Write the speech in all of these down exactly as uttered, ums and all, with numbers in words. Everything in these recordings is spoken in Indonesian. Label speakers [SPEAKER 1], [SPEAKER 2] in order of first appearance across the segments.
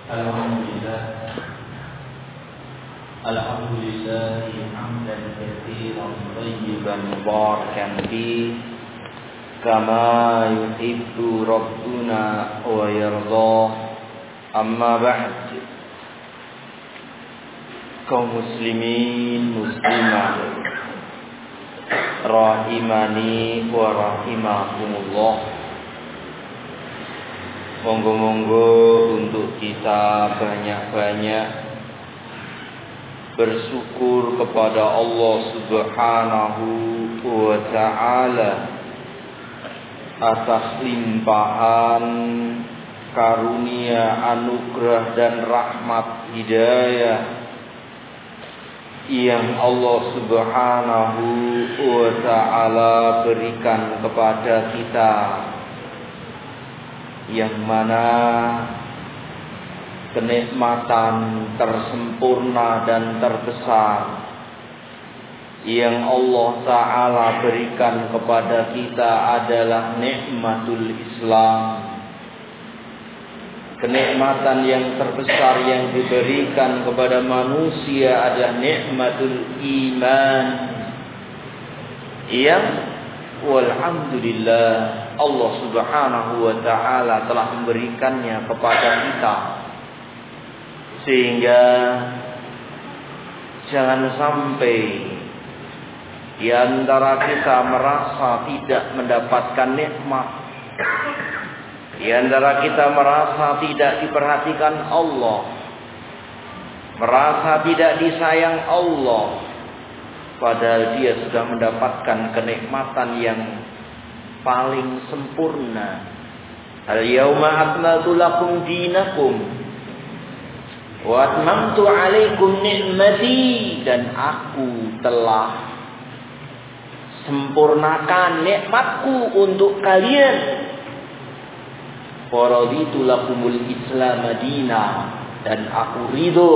[SPEAKER 1] Alhamdulillah Alhamdulillah hamdan katsiran thayyiban mubarakan fi kama yuhibbu rabbuna wa yarda. Amma ba'd. Kaum muslimin muslimah rahimani wa rahimakumullah. Monggo-monggo untuk kita banyak-banyak bersyukur kepada Allah Subhanahu wa ta'ala atas limpahan karunia, anugerah dan rahmat hidayah yang Allah Subhanahu wa ta'ala berikan kepada kita, yang mana kenikmatan tersempurna dan terbesar yang Allah Ta'ala berikan kepada kita adalah nikmatul Islam. Kenikmatan yang terbesar yang diberikan kepada manusia adalah nikmatul iman, yang walhamdulillah Allah Subhanahu wa ta'ala telah memberikannya kepada kita. Sehingga jangan sampai di antara kita merasa tidak mendapatkan nikmat, di antara kita merasa tidak diperhatikan Allah, merasa tidak disayang Allah, padahal dia sudah mendapatkan kenikmatan yang paling sempurna. Al-yawma akmaltu lakum dinakum wa atmamtu alaikum ni'mati, dan aku telah sempurnakan nikmatku untuk kalian. Wa raditu lakumul Islam madina, dan aku ridho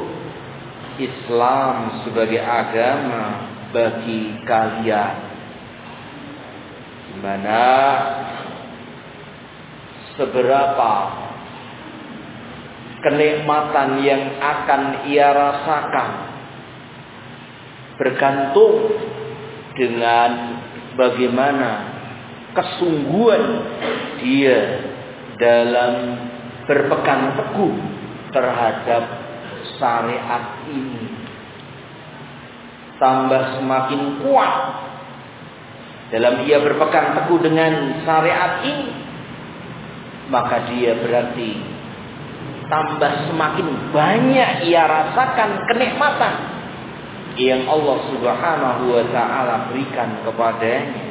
[SPEAKER 1] Islam sebagai agama bagi kalian, di mana seberapa kenikmatan yang akan ia rasakan bergantung dengan bagaimana kesungguhan dia dalam berpegang teguh terhadap syariat ini. Tambah semakin kuat dalam ia berpegang teguh dengan syariat ini, maka dia berarti tambah semakin banyak ia rasakan kenikmatan yang Allah Subhanahu wa ta'ala berikan kepadanya.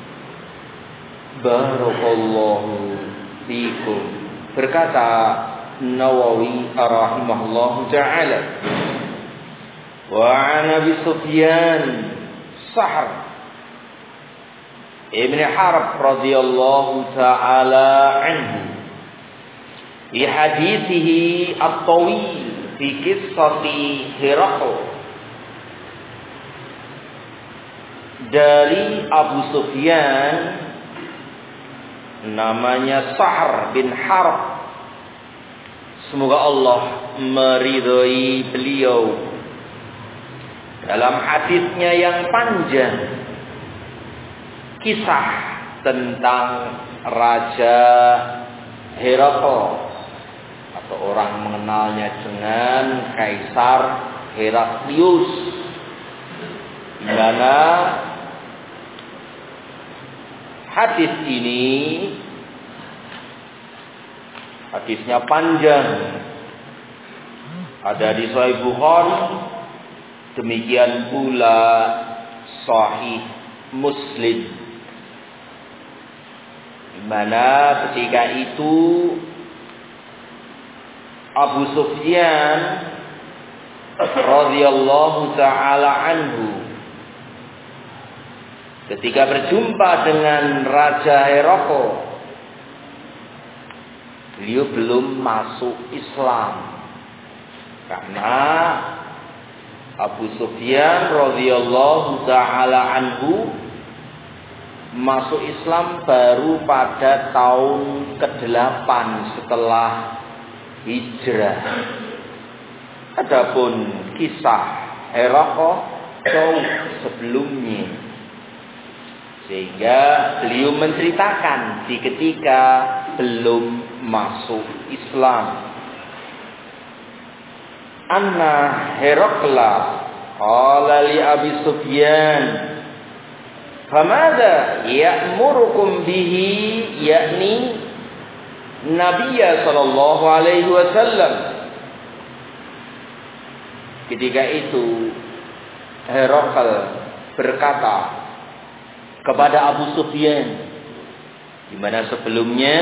[SPEAKER 1] Barakallahu fikum. Berkata Nawawi rahimahullahu ta'ala, wa an Abi Sufyan Sahr Ibn Harb radhiyallahu ta'ala anhu fi hadithihi at-tawil fi qissati Hiraql, dari Abu Sufyan namanya Sahr bin Harb, semoga Allah meridhai beliau, dalam hadisnya yang panjang, kisah tentang Raja Hiraql, atau orang mengenalnya dengan Kaisar Heraklius, di mana hadis ini hadisnya panjang, ada di Sahih Bukhari, demikian pula Sahih Muslim, di mana ketika itu Abu Sufyan radhiyallahu ta'ala anhu ketika berjumpa dengan Raja Hiraql, beliau belum masuk Islam, karena Abu Sufyan radhiyallahu ta'ala anhu masuk Islam baru pada tahun kedelapan setelah hijrah. Adapun kisah Herakl jauh sebelumnya, sehingga beliau menceritakan di ketika belum masuk Islam. Anna Herakla qala li Abi Sufyan, "Famadza ya'murukum bihi?" yakni Nabiya sallallahu alaihi wasallam. Ketika itu Herakl berkata kepada Abu Sufyan, di mana sebelumnya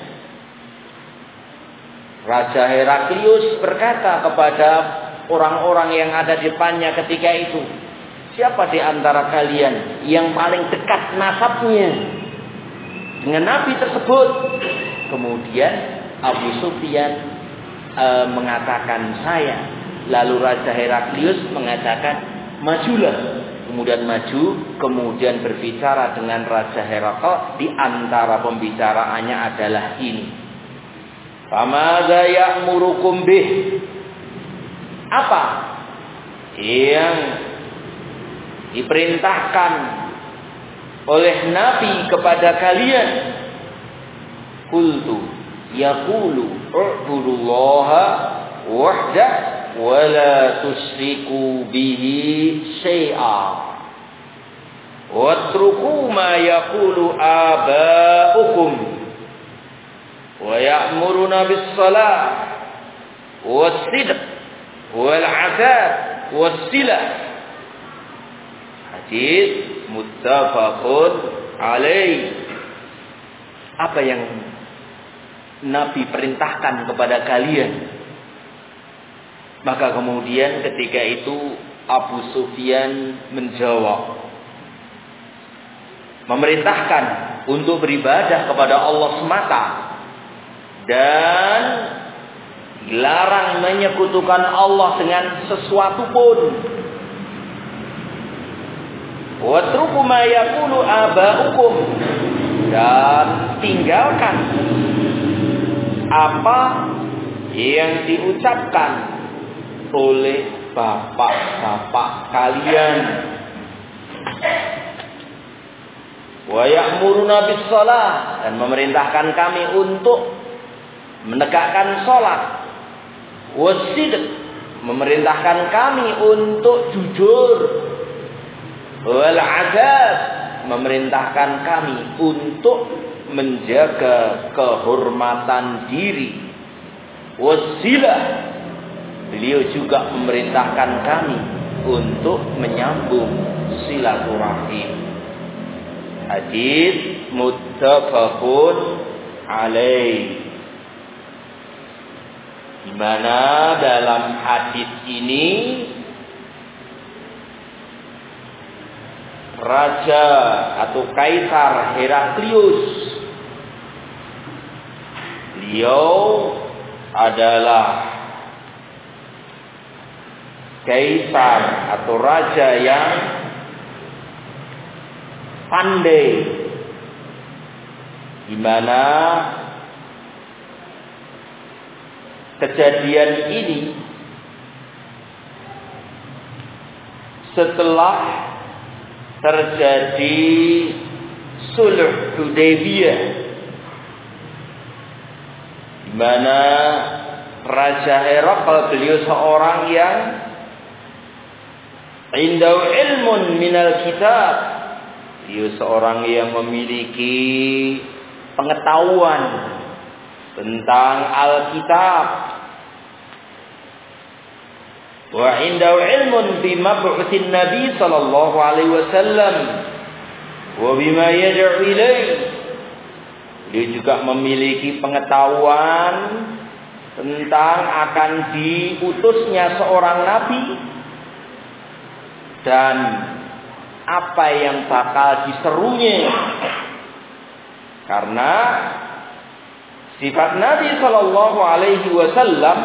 [SPEAKER 1] Raja Heraklius berkata kepada orang-orang yang ada di depannya ketika itu, siapa di antara kalian yang paling dekat nasabnya dengan Nabi tersebut? Kemudian Abu Sufyan e, mengatakan saya. Lalu Raja Heraklius mengatakan majulah. Kemudian maju, kemudian berbicara dengan Raja Herakl. Di antara pembicaraannya adalah ini. Famadza ya'murukum bih? Apa yang diperintahkan oleh Nabi kepada kalian? Qultu yaqulu u'budullaha wahdah wa la tusyriku bihi syai'a watruku ma yaqulu aba'ukum wa ya'muruna bis salah was sidq wal 'afaf was silah. Hadis muttafaqun alaih. Apa yang Nabi perintahkan kepada kalian? Maka kemudian ketika itu Abu Sufyan menjawab, memerintahkan untuk beribadah kepada Allah semata dan dilarang menyekutukan Allah dengan sesuatu pun. Watruku ma yaqulu aba'ukum, dan tinggalkan apa yang diucapkan oleh bapak-bapak kalian. Wa ya'muruna bis shalah, dan memerintahkan kami untuk menegakkan salat. Wasidq, memerintahkan kami untuk jujur. Wal 'adab, memerintahkan kami untuk menjaga kehormatan diri. Wasilah, beliau juga memerintahkan kami untuk menyambung silaturahim. Hadis muttafaqun alaih. Di mana dalam hadis ini Raja atau Kaisar Heraklius, beliau adalah kaisar atau raja yang pandai, di mana kejadian ini setelah terjadi Sulh Hudaybiyah, di mana Raja Herakl beliau seorang yang indau ilmun minal kitab, beliau seorang yang memiliki pengetahuan tentang Alkitab. Wa indau ilmun bima bu'tsin Nabi sallallahu alaihi wasallam wa bima yad'u ilaihi. Dia juga memiliki pengetahuan tentang akan diutusnya seorang nabi dan apa yang bakal diserunya. Karena sifat Nabi sallallahu alaihi wasallam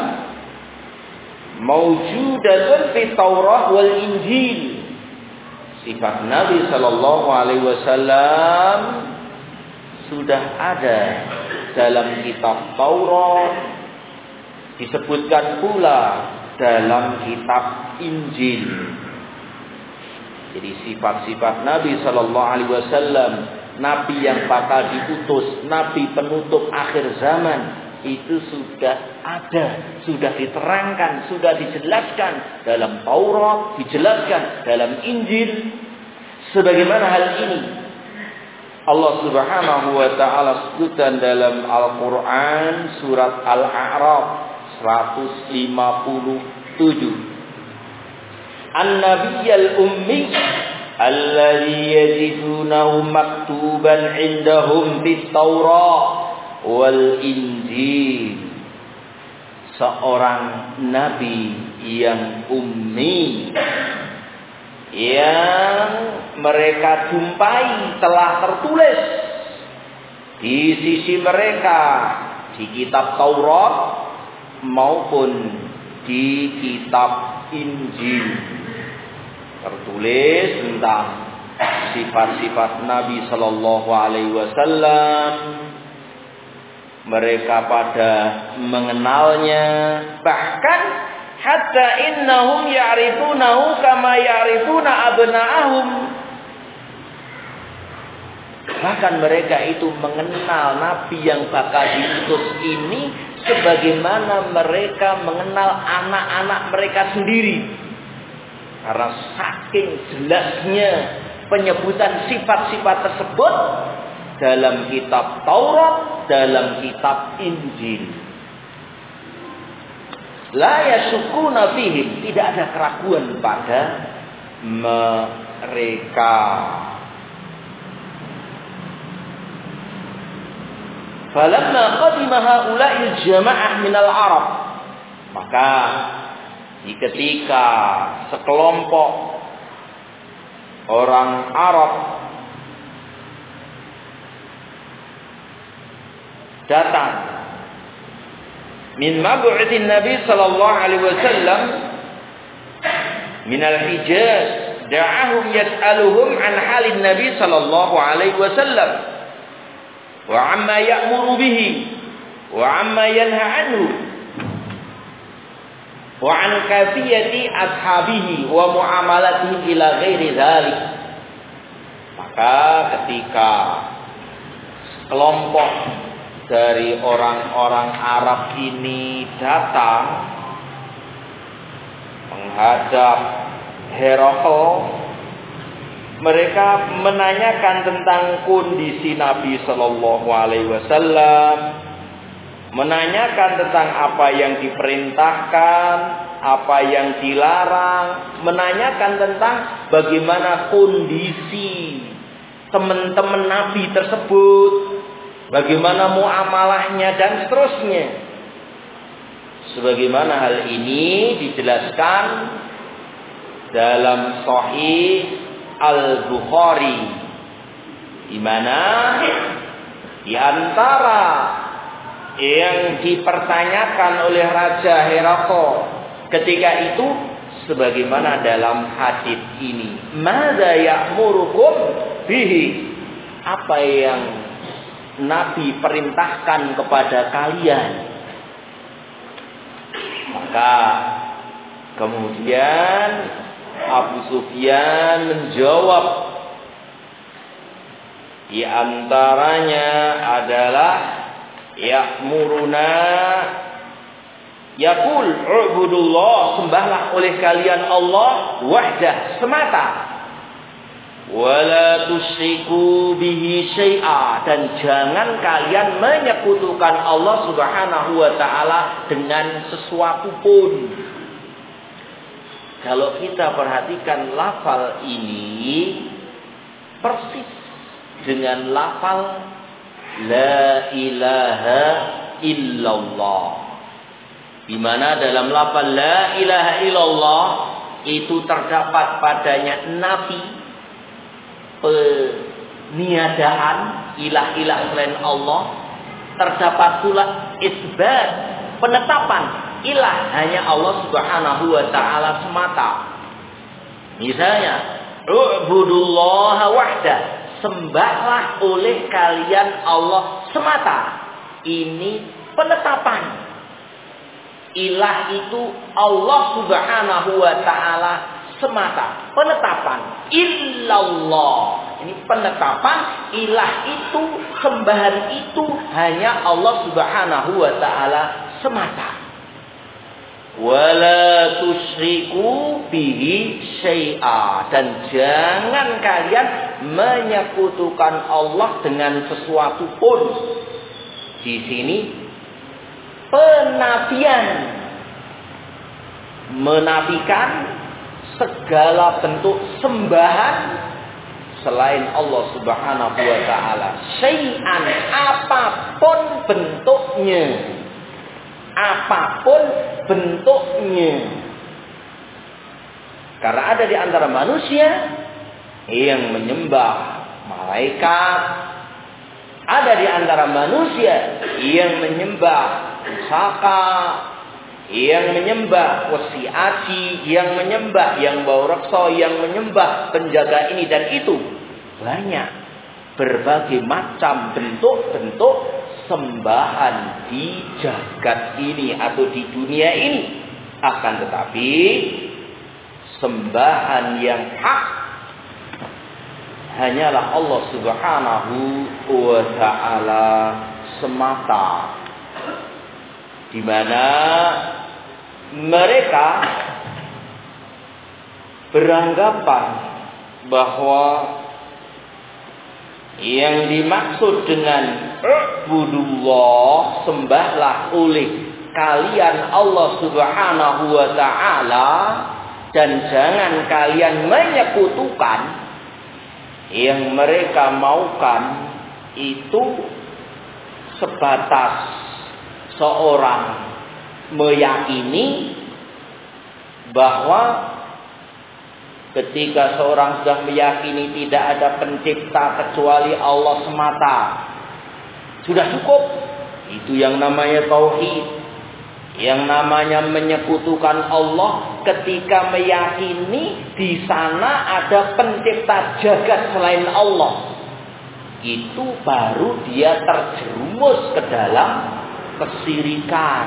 [SPEAKER 1] maujudatun fi Taurah wal Injil. Sifat Nabi sallallahu alaihi wasallam sudah ada dalam kitab Taurat disebutkan pula dalam kitab Injil. Jadi sifat-sifat Nabi Sallallahu Alaihi Wasallam, Nabi yang bakal diutus, Nabi penutup akhir zaman, itu sudah ada, sudah diterangkan, sudah dijelaskan dalam Taurat, dijelaskan dalam Injil. Sebagaimana hal ini Allah Subhanahu wa taala sebutkan dalam Al-Qur'an surat Al-A'raf seratus lima puluh tujuh. An-Nabiyyal Ummi alladzi yajidunahu maktuban 'indahum fit Taurat wal Injil. Seorang nabi yang ummi yang mereka jumpai telah tertulis di sisi mereka di kitab Taurat maupun di kitab Injil. Tertulis tentang sifat-sifat Nabi Sallallahu Alaihi Wasallam. Mereka pada mengenalnya, bahkan hatta innahum ya'rifunahu kama ya'rifuna abna'ahum. Bahkan mereka itu mengenal Nabi yang bakal diutus ini sebagaimana mereka mengenal anak-anak mereka sendiri. Karena saking jelasnya penyebutan sifat-sifat tersebut dalam kitab Taurat, dalam kitab Injil. La yashukuna fihim, tidak ada keraguan pada mereka. Falamma qadima haula'il jama'ah minal Arab, maka di ketika sekelompok orang Arab datang min mab'utsin Nabi sallallahu alaihi wasallam min al-Hijaz, da'ahum yas'aluhum an halin Nabi sallallahu alaihi wasallam wa amma ya'muru bihi wa amma yanha anhu wa an kafiyati ashabihi wa muamalatihim ila ghairi dzalik. Maka ketika kelompok dari orang-orang Arab ini datang menghadap Herakl, mereka menanyakan tentang kondisi Nabi Sallallahu Alaihi Wasallam, menanyakan tentang apa yang diperintahkan, apa yang dilarang, menanyakan tentang bagaimana kondisi teman-teman Nabi tersebut, bagaimana muamalahnya dan seterusnya. Sebagaimana hal ini dijelaskan dalam Sahih Al-Bukhari, di mana di antara yang dipertanyakan oleh Raja Herakl ketika itu sebagaimana dalam hadis ini, madza ya'murukum bihi, apa yang Nabi perintahkan kepada kalian. Maka kemudian Abu Sufyan menjawab, di antaranya adalah ya'muruna, yaqul ubudullah, sembahlah oleh kalian Allah wahdah, semata, wala tusyriku bihi syai'a, dan jangan kalian menyekutukan Allah Subhanahu wa taala dengan sesuatu pun. Kalau kita perhatikan lafal ini persis dengan lafal la ilaha illallah, di mana dalam lafal la ilaha illallah itu terdapat padanya nafi, peniadaan ilah-ilah selain Allah, terdapat pula isbat, penetapan ilah hanya Allah Subhanahu wa taala semata. Misalnya, u'budullaha wahdah, sembahlah oleh kalian Allah semata. Ini penetapan. Ilah itu Allah Subhanahu wa taala semata. Penetapan illallah. Ini penetapan ilah itu, sembahan itu hanya Allah Subhanahu wa taala semata. Wala tusyriku bihi syai'a, dan jangan kalian menyekutukan Allah dengan sesuatu pun. Di sini penafian, menafikan segala bentuk sembahan selain Allah Subhanahu wa taala. Syai'an, apapun bentuknya. Apapun bentuknya. Karena ada di antara manusia yang menyembah malaikat, ada di antara manusia yang menyembah pusaka, yang menyembah wesi aji, yang menyembah yang bau reksa, yang menyembah penjaga ini dan itu. Banyak berbagai macam bentuk-bentuk sembahan di jagat ini atau di dunia ini. Akan tetapi sembahan yang hak hanyalah Allah Subhanahu wa taala semata, di mana mereka beranggapan bahwa yang dimaksud dengan Ubudullah, sembahlah oleh kalian Allah Subhanahu wa taala, dan jangan kalian menyekutukan. Yang mereka maukan itu sebatas seorang meyakini bahwa ketika seorang sudah meyakini tidak ada pencipta kecuali Allah semata, sudah cukup. Itu yang namanya tauhid. Yang namanya menyekutukan Allah ketika meyakini di sana ada pencipta jagat selain Allah. Itu baru dia terjerumus ke dalam kesyirikan.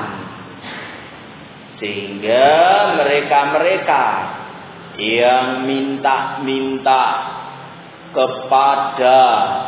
[SPEAKER 1] Sehingga mereka-mereka yang minta-minta kepada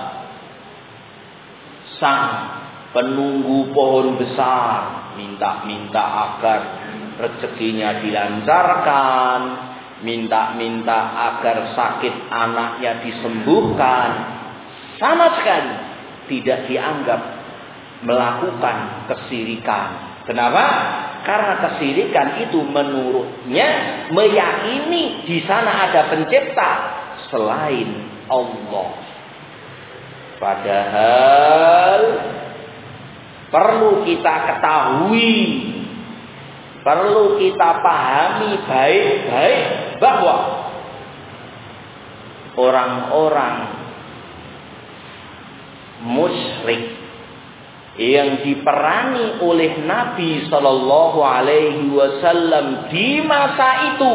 [SPEAKER 1] sang penunggu pohon besar, minta-minta agar rezekinya dilancarkan, minta-minta agar sakit anaknya disembuhkan, sama sekali tidak dianggap melakukan kesyirikan. Kenapa? Karena kesyirikan itu menurutnya meyakini di sana ada pencipta selain Allah. Padahal perlu kita ketahui, perlu kita pahami baik-baik bahwa orang-orang musyrik yang diperangi oleh Nabi Shallallahu Alaihi Wasallam di masa itu,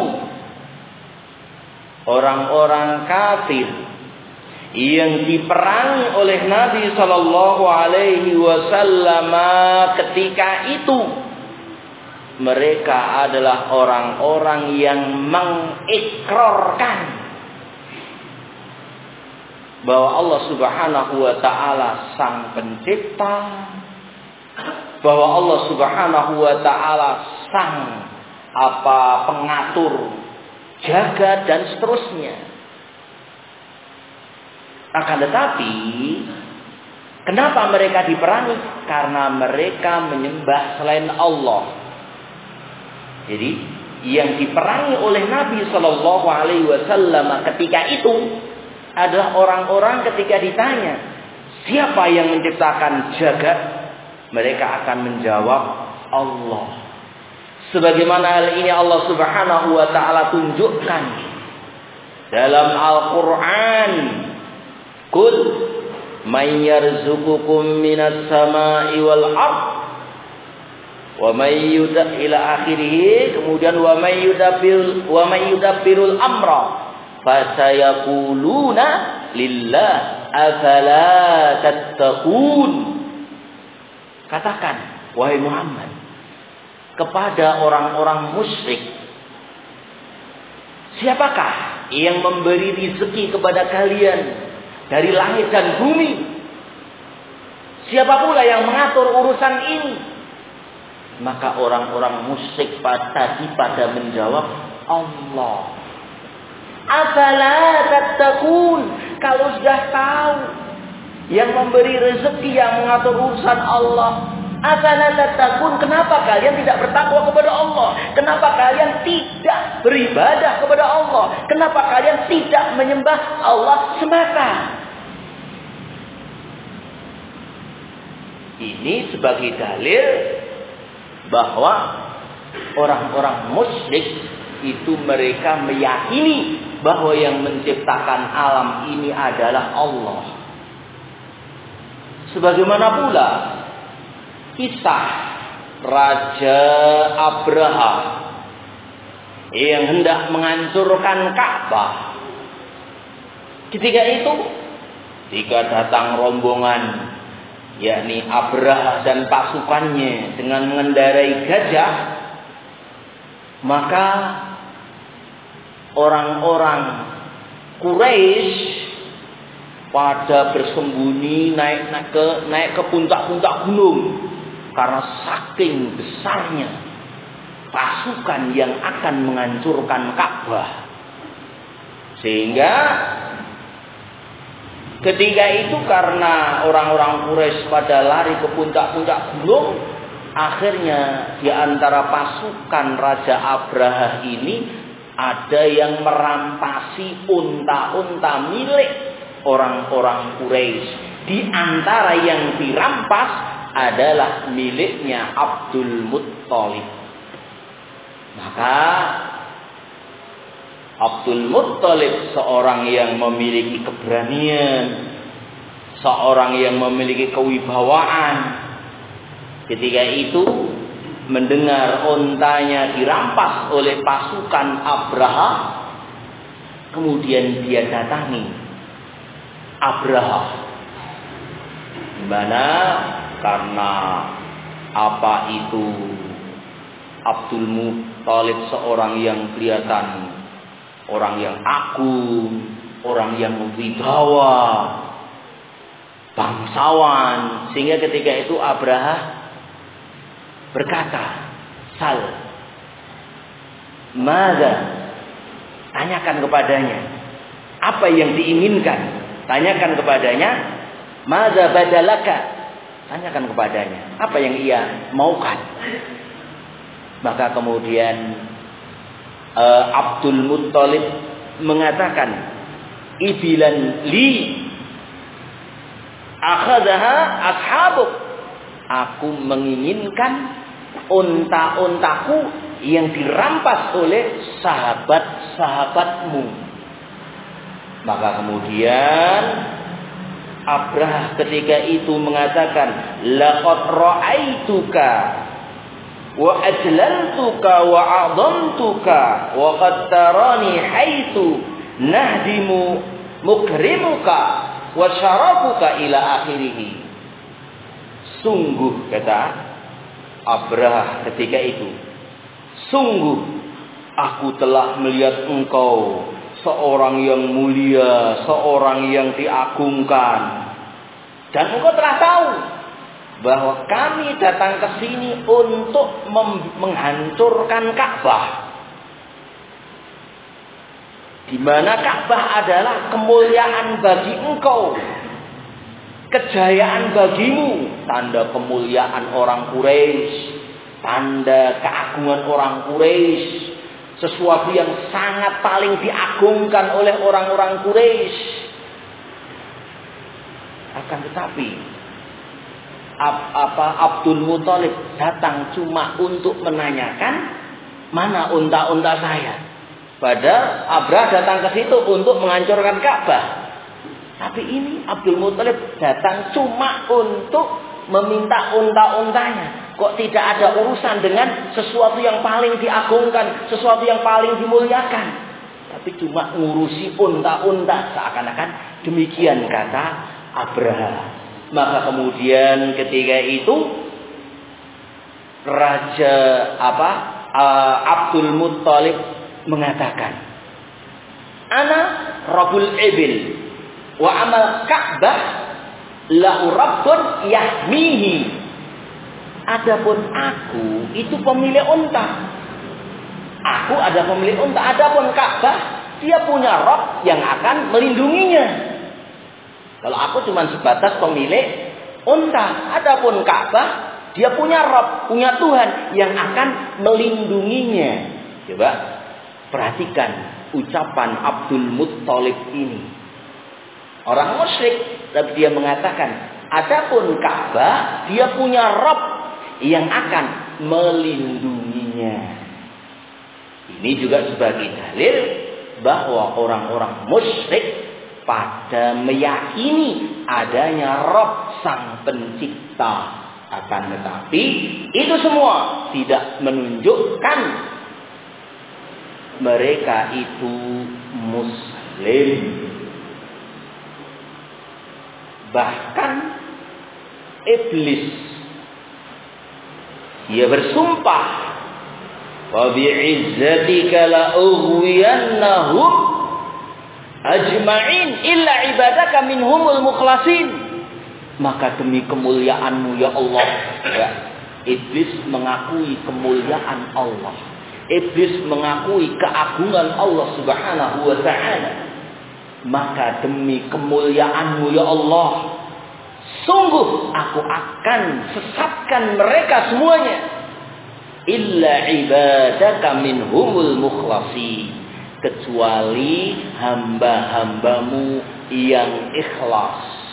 [SPEAKER 1] orang-orang kafir yang diperangi oleh Nabi Shallallahu Alaihi Wasallam ketika itu, mereka adalah orang-orang yang mengikrarkan bahwa Allah Subhanahu wa taala sang pencipta, bahwa Allah Subhanahu wa taala sang apa pengatur jagat dan seterusnya. Akan tetapi kenapa mereka diperangi? Karena mereka menyembah selain Allah. Jadi yang diperangi oleh Nabi Shallallahu Alaihi Wasallam ketika itu adalah orang-orang ketika ditanya siapa yang menciptakan jagat, mereka akan menjawab Allah. Sebagaimana hal ini Allah Subhanahu wa taala tunjukkan dalam Al-Qur'an. Qul may yarzuqukum minas samai wal ard wa may yuda ila akhirih, kemudian wa may yudabbir wa may yudabbirul amra fasayaquluna lillah afala tattaqun. Katakan wahai Muhammad, kepada orang-orang musyrik, siapakah yang memberi rezeki kepada kalian dari langit dan bumi? Siapa pula yang mengatur urusan ini? Maka orang-orang musyrik tadi pada menjawab, Allah. Afala tattaqun? Kalau sudah tahu yang memberi rezeki, yang mengatur urusan Allah, afala tattaqun? Kenapa kalian tidak bertakwa kepada Allah? Kenapa kalian tidak beribadah kepada Allah? Kenapa kalian tidak menyembah Allah semata? Ini sebagai dalil bahwa orang-orang musyrik itu mereka meyakini bahwa yang menciptakan alam ini adalah Allah. Sebagaimana pula kisah Raja Abraha yang hendak menghancurkan Ka'bah. Ketika itu, ketika datang rombongan, yakni Abraha dan pasukannya dengan mengendarai gajah, maka orang-orang Quraisy pada bersembunyi naik, naik ke naik ke puncak-puncak gunung karena saking besarnya pasukan yang akan menghancurkan Ka'bah. Sehingga ketika itu karena orang-orang Quraisy pada lari ke puncak-puncak gunung, akhirnya di antara pasukan Raja Abraha ini ada yang merampasi unta-unta milik orang-orang Quraisy. Di antara yang dirampas adalah miliknya Abdul Muttalib. Maka Abdul Muttalib seorang yang memiliki keberanian, seorang yang memiliki kewibawaan. Ketika itu mendengar ontanya dirampas oleh pasukan Abraha, kemudian dia datangi Abraha. Di mana karena apa itu Abdul Muttalib seorang yang kelihatan orang yang agung, orang yang berwibawa, bangsawan, sehingga ketika itu Abraha berkata, "Sal, mada?" Tanyakan kepadanya, apa yang diinginkan? Tanyakan kepadanya, "Mada badalaka?" Tanyakan kepadanya, apa yang ia maukan? Maka kemudian uh, Abdul Muttalib mengatakan, "Ibilan li akhadaha ashabuk." Aku menginginkan unta-untaku yang dirampas oleh sahabat-sahabatmu. Maka kemudian Abraha ketika itu mengatakan, "Laqad ra'aituka wa ajlaltuka wa 'azamtuka wa qad tarani haitsu nahdimu mukrimuka wa syarafuka ila akhirih." Sungguh, kata Abraha ketika itu, sungguh aku telah melihat engkau seorang yang mulia, seorang yang diagungkan, dan engkau telah tahu bahwa kami datang ke sini untuk menghancurkan Ka'bah, di mana Ka'bah adalah kemuliaan bagi engkau, kejayaan bagimu, tanda kemuliaan orang Quraisy, tanda keagungan orang Quraisy, sesuatu yang sangat paling diagungkan oleh orang-orang Quraisy. Akan tetapi apa Abdul Muttalib datang cuma untuk menanyakan mana unta-unta saya. Padahal Abraha datang ke situ untuk menghancurkan Ka'bah. Tapi ini Abdul Muttalib datang cuma untuk meminta unta-untanya. Kok tidak ada urusan dengan sesuatu yang paling diagungkan, sesuatu yang paling dimuliakan. Tapi cuma ngurusi unta-unta, seakan-akan demikian kata Abraha. Maka kemudian ketika itu Raja apa? Uh, Abdul Muttalib mengatakan, "Ana Rabbul Ibil wa amal Ka'bah lahu Rabbun yahmihi." Adapun aku itu pemilik unta. Aku ada pemilik unta. Adapun Ka'bah, dia punya Rabb yang akan melindunginya. Kalau aku cuma sebatas pemilik unta. Adapun Ka'bah, dia punya Rabb, punya Tuhan yang akan melindunginya. Coba perhatikan ucapan Abdul Muttalib ini. Orang musyrik, tapi dia mengatakan, adapun Ka'bah, dia punya Rabb yang akan melindunginya. Ini juga sebagai dalil bahwa orang-orang musyrik pada meyakini adanya Rabb Sang Pencipta. Akan tetapi itu semua tidak menunjukkan mereka itu Muslim. Bahkan iblis, dia bersumpah, wa bi'izzatika la ughwiyannahum ajma'in illa ibadaka minhumul mukhlasin. Maka demi kemuliaan-Mu ya Allah, ya, iblis mengakui kemuliaan Allah. Iblis mengakui keagungan Allah Subhanahu wa ta'ala. Maka demi kemuliaan-Mu ya Allah, sungguh aku akan sesatkan mereka semuanya. Illa ibadaka minhumul mukhlasin. Kecuali hamba-hambamu yang ikhlas.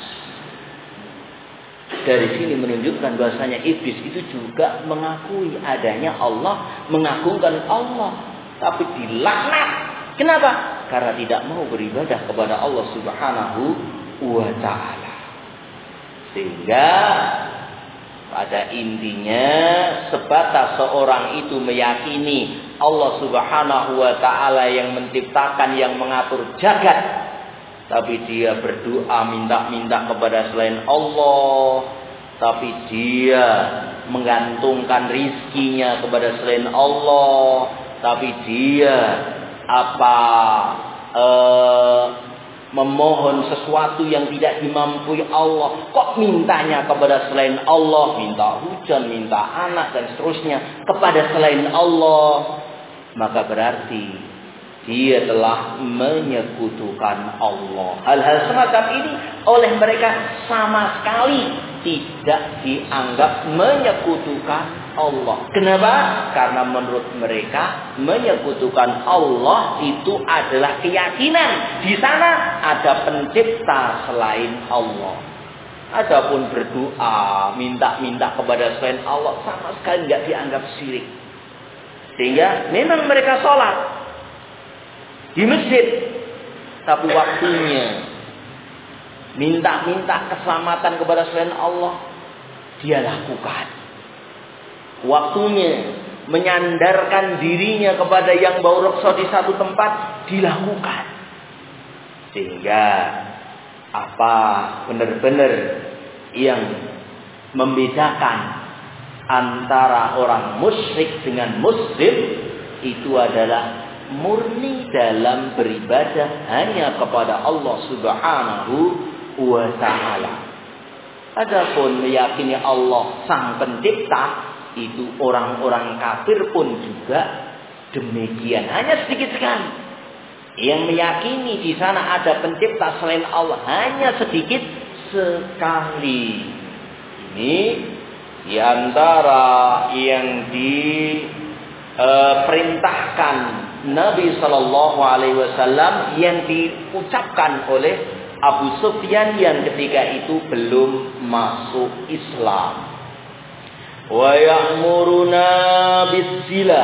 [SPEAKER 1] Dari sini menunjukkan bahasanya iblis itu juga mengakui adanya Allah, mengagungkan Allah, tapi dilaknat. Kenapa? Karena tidak mau beribadah kepada Allah Subhanahu wa ta'ala. Sehingga pada intinya sebatas seorang itu meyakini Allah Subhanahu wa ta'ala yang menciptakan, yang mengatur jagat, tapi dia berdoa minta-minta kepada selain Allah, tapi dia menggantungkan rizkinya kepada selain Allah, tapi dia apa eh, memohon sesuatu yang tidak dimampui Allah, kok mintanya kepada selain Allah, minta hujan, minta anak dan seterusnya kepada selain Allah, maka berarti dia telah menyekutukan Allah. Hal-hal semacam ini oleh mereka sama sekali tidak dianggap menyekutukan Allah. Kenapa? Karena menurut mereka menyekutukan Allah itu adalah keyakinan di sana ada pencipta selain Allah. Adapun berdoa, minta-minta kepada selain Allah sama sekali tidak dianggap syirik. Sehingga memang mereka sholat di masjid, tapi waktunya minta-minta keselamatan kepada selain Allah dia lakukan. Waktunya menyandarkan dirinya kepada yang bau reksa di satu tempat dilakukan. Sehingga apa benar-benar yang membedakan antara orang musyrik dengan muslim itu adalah murni dalam beribadah hanya kepada Allah Subhanahu wa ta'ala. Adapun meyakini Allah Sang Pencipta, itu orang-orang kafir pun juga demikian. Hanya sedikit sekali yang meyakini di sana ada pencipta selain Allah, hanya sedikit sekali. Ini di antara yang diperintahkan Nabi Shallallahu Alaihi Wasallam yang diucapkan oleh Abu Sufyan yang ketika itu belum masuk Islam. Wa ya'muruna bis-sila.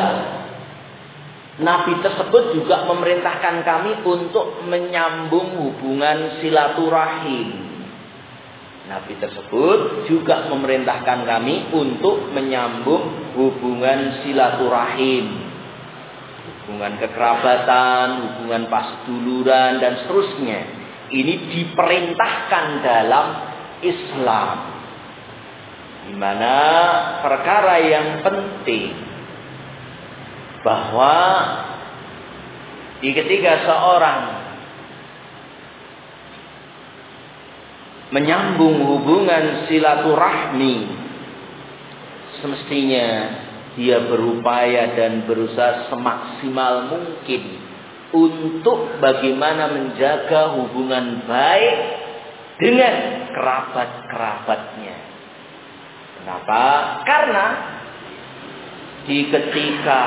[SPEAKER 1] Nabi tersebut juga memerintahkan kami untuk menyambung hubungan silaturahim. Nabi tersebut juga memerintahkan kami untuk menyambung hubungan silaturahim. Hubungan kekerabatan, hubungan pasduluran dan seterusnya. Ini diperintahkan dalam Islam. di mana perkara yang penting bahwa di ketika seorang menyambung hubungan silaturahmi, semestinya dia berupaya dan berusaha semaksimal mungkin untuk bagaimana menjaga hubungan baik dengan kerabat-kerabatnya. Kenapa? Karena di ketika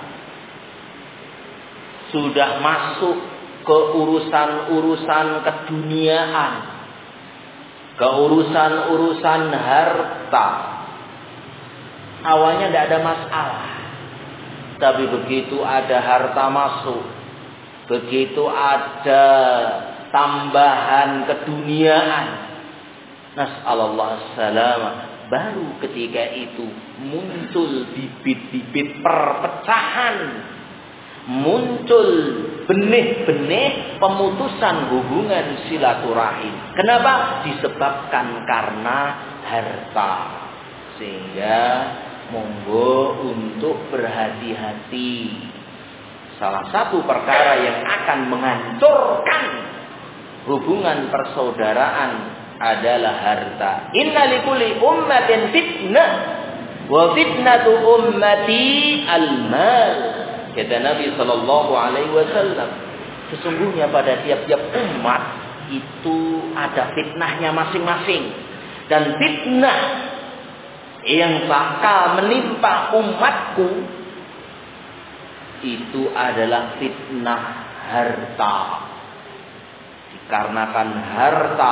[SPEAKER 1] sudah masuk ke urusan-urusan keduniaan, ke urusan-urusan harta, awalnya tidak ada masalah. Tapi begitu ada harta masuk, begitu ada tambahan keduniaan, nas'alallah salamah, baru ketika itu muncul bibit-bibit perpecahan, muncul benih-benih pemutusan hubungan silaturahim. Kenapa? Disebabkan karena harta. Sehingga monggo untuk berhati-hati. Salah satu perkara yang akan menghancurkan hubungan persaudaraan adalah harta. Inna likulli ummatin fitnah wa fitnatu ummati al-mal. Kata Nabi sallallahu alaihi wasallam, sesungguhnya pada tiap-tiap umat itu ada fitnahnya masing-masing, dan fitnah yang bakal menimpa umatku itu adalah fitnah harta. Dikarenakan harta,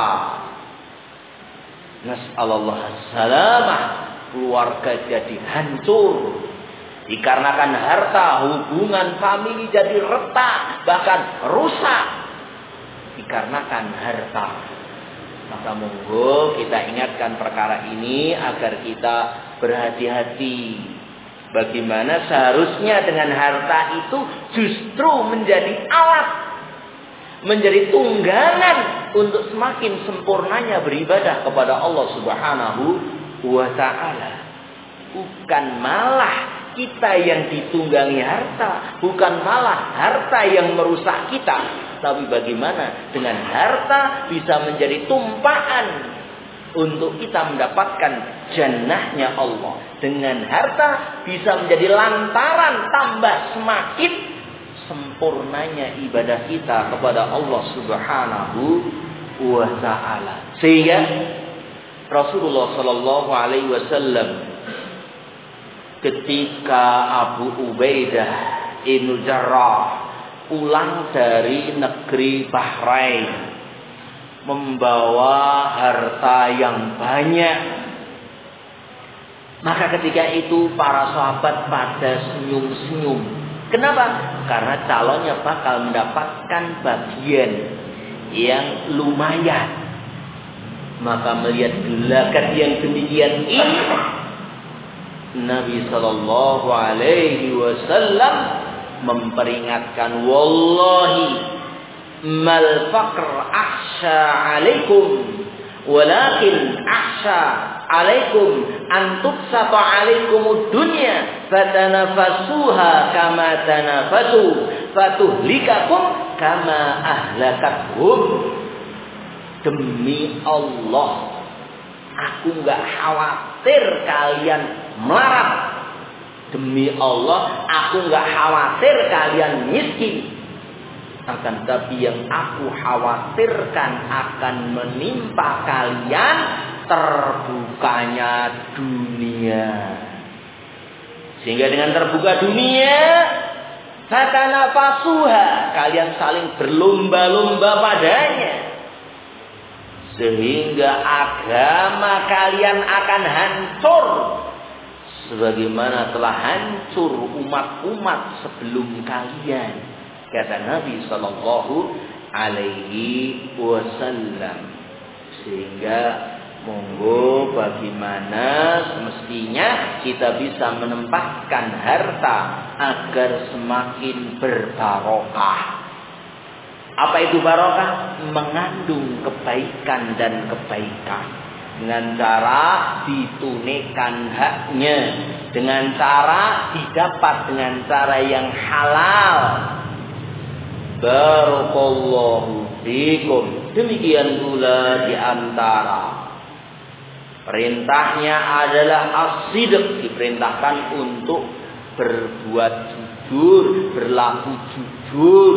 [SPEAKER 1] nas'alallah salamah, keluarga jadi hancur. Dikarenakan harta, hubungan famili jadi retak, bahkan rusak. Dikarenakan harta. Maka monggo kita ingatkan perkara ini agar kita berhati-hati. Bagaimana seharusnya dengan harta itu justru menjadi alat, menjadi tunggangan untuk semakin sempurnanya beribadah kepada Allah Subhanahu wa ta'ala. Bukan malah kita yang ditunggangi harta, bukan malah harta yang merusak kita, tapi bagaimana dengan harta bisa menjadi tumpaan untuk kita mendapatkan jannahnya Allah. Dengan harta bisa menjadi lantaran tambah semakin sempurnanya ibadah kita kepada Allah Subhanahu wa ta'ala. Sehingga Rasulullah sallallahu alaihi wasallam ketika Abu Ubaidah bin Jarrah pulang dari negeri Bahrain membawa harta yang banyak, maka ketika itu para sahabat pada senyum-senyum. Kenapa? Karena calonnya bakal mendapatkan bagian yang lumayan. Maka melihat gelagat yang demikian ini, Nabi sallallahu alaihi wasallam memperingatkan, wallahi mal faqr akhsha alaikum walakin akhsha alaikum an tubsata alaikumud dunya fatanafasuha kama tanafasu fatuhlikakum kama ahlakathum. Demi Allah, aku enggak khawatir kalian melarat. Demi Allah, aku enggak khawatir kalian miskin. Akan tapi yang aku khawatirkan akan menimpa kalian terbukanya dunia. Sehingga dengan terbuka dunia, fatanafasuha, kalian saling berlomba-lomba padanya. Sehingga agama kalian akan hancur sebagaimana telah hancur umat-umat sebelum kalian, kata Nabi sallallahu alaihi wasallam. Sehingga monggo bagaimana semestinya kita bisa menempatkan harta agar semakin berbarokah. Apa itu barokah? Mengandung kebaikan dan kebaikan. dengan cara ditunaikan haknya, dengan cara didapat dengan cara yang halal. Barakallahu fikum. Demikian pula di antara perintahnya adalah as-sidq, diperintahkan untuk berbuat jujur, berlaku jujur.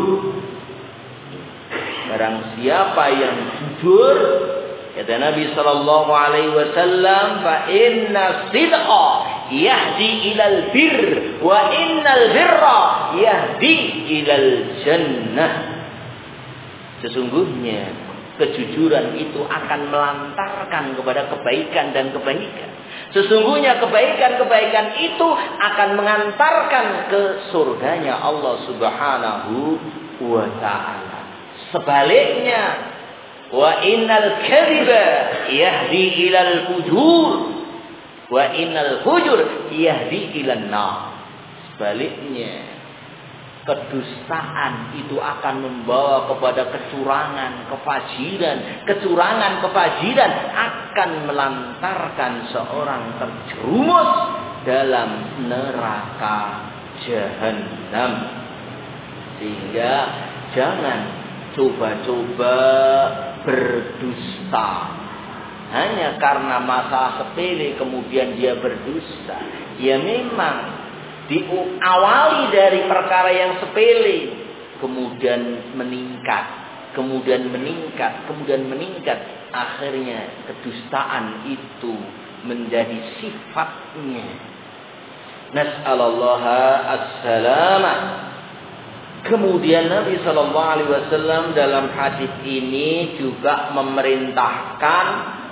[SPEAKER 1] Barang siapa yang jujur, kata Nabi sallallahu alaihi wasallam, fa inna sidqa yahdi ilal bir wa innal birra yahdi ilal jannah. Sesungguhnya kejujuran itu akan melantarkan kepada kebaikan dan kebaikan. Sesungguhnya kebaikan-kebaikan itu akan mengantarkan ke surganya Allah Subhanahu wa ta'ala. Sebaliknya, wa innal kadhiba yahdi ilal fujur wa innal fujur yahdi ilan nar. Sebaliknya, kedustaan itu akan membawa kepada kecurangan, kefajiran. Kecurangan, kefajiran akan melantarkan seorang terjerumus dalam neraka jahanam. Sehingga jangan coba-coba berdusta hanya karena masalah sepele kemudian dia berdusta. Ya memang diawali dari perkara yang sepele, kemudian meningkat, kemudian meningkat, kemudian meningkat. Akhirnya kedustaan itu menjadi sifatnya. Nas'alallaha as-salamah. Kemudian Nabi sallallahu alaihi wasallam dalam hadis ini juga memerintahkan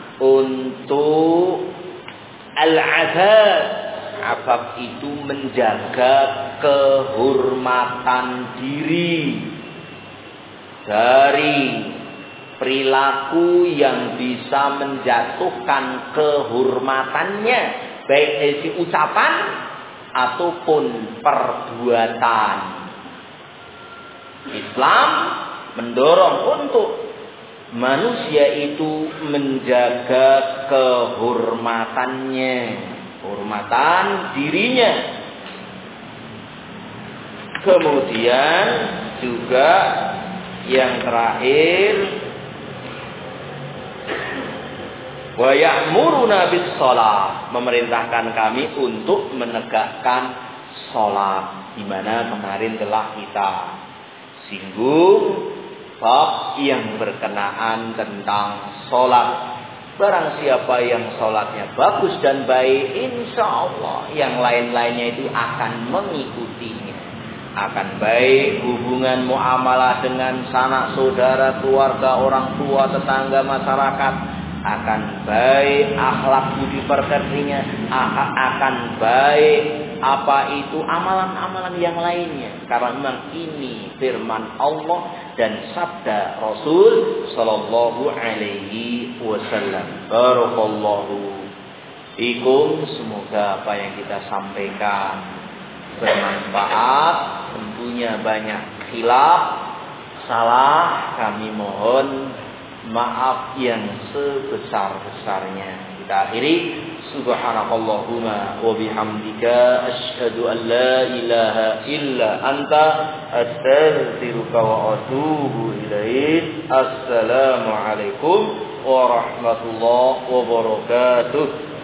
[SPEAKER 1] untuk al-'afaf. Afaf itu menjaga kehormatan diri dari perilaku yang bisa menjatuhkan kehormatannya, baik dari ucapan ataupun perbuatan. Islam mendorong untuk manusia itu menjaga kehormatannya, kehormatan dirinya. Kemudian juga yang terakhir, wa ya'muruna bis shalah, memerintahkan kami untuk menegakkan salat, di mana kemarin telah kita singgung bab yang berkenaan tentang salat. Barang siapa yang salatnya bagus dan baik, insya Allah yang lain-lainnya itu akan mengikutinya. Akan baik hubungan muamalah dengan sanak saudara, keluarga, orang tua, tetangga, masyarakat. Akan baik akhlak budi pekertinya. Akan baik apa itu amalan-amalan yang lainnya. Karena memang ini firman Allah dan sabda Rasul sallallahu alaihi wasallam. Barakallahu fikum. Semoga apa yang kita sampaikan bermanfaat. Tentunya banyak khilaf, salah, kami mohon maaf yang sebesar-besarnya. Kita akhiri, subhanakallahumma wa bihamdika asyhadu an la ilaha illa anta astaghfiruka wa atubu ilaik. Assalamualaikum warahmatullahi wabarakatuh.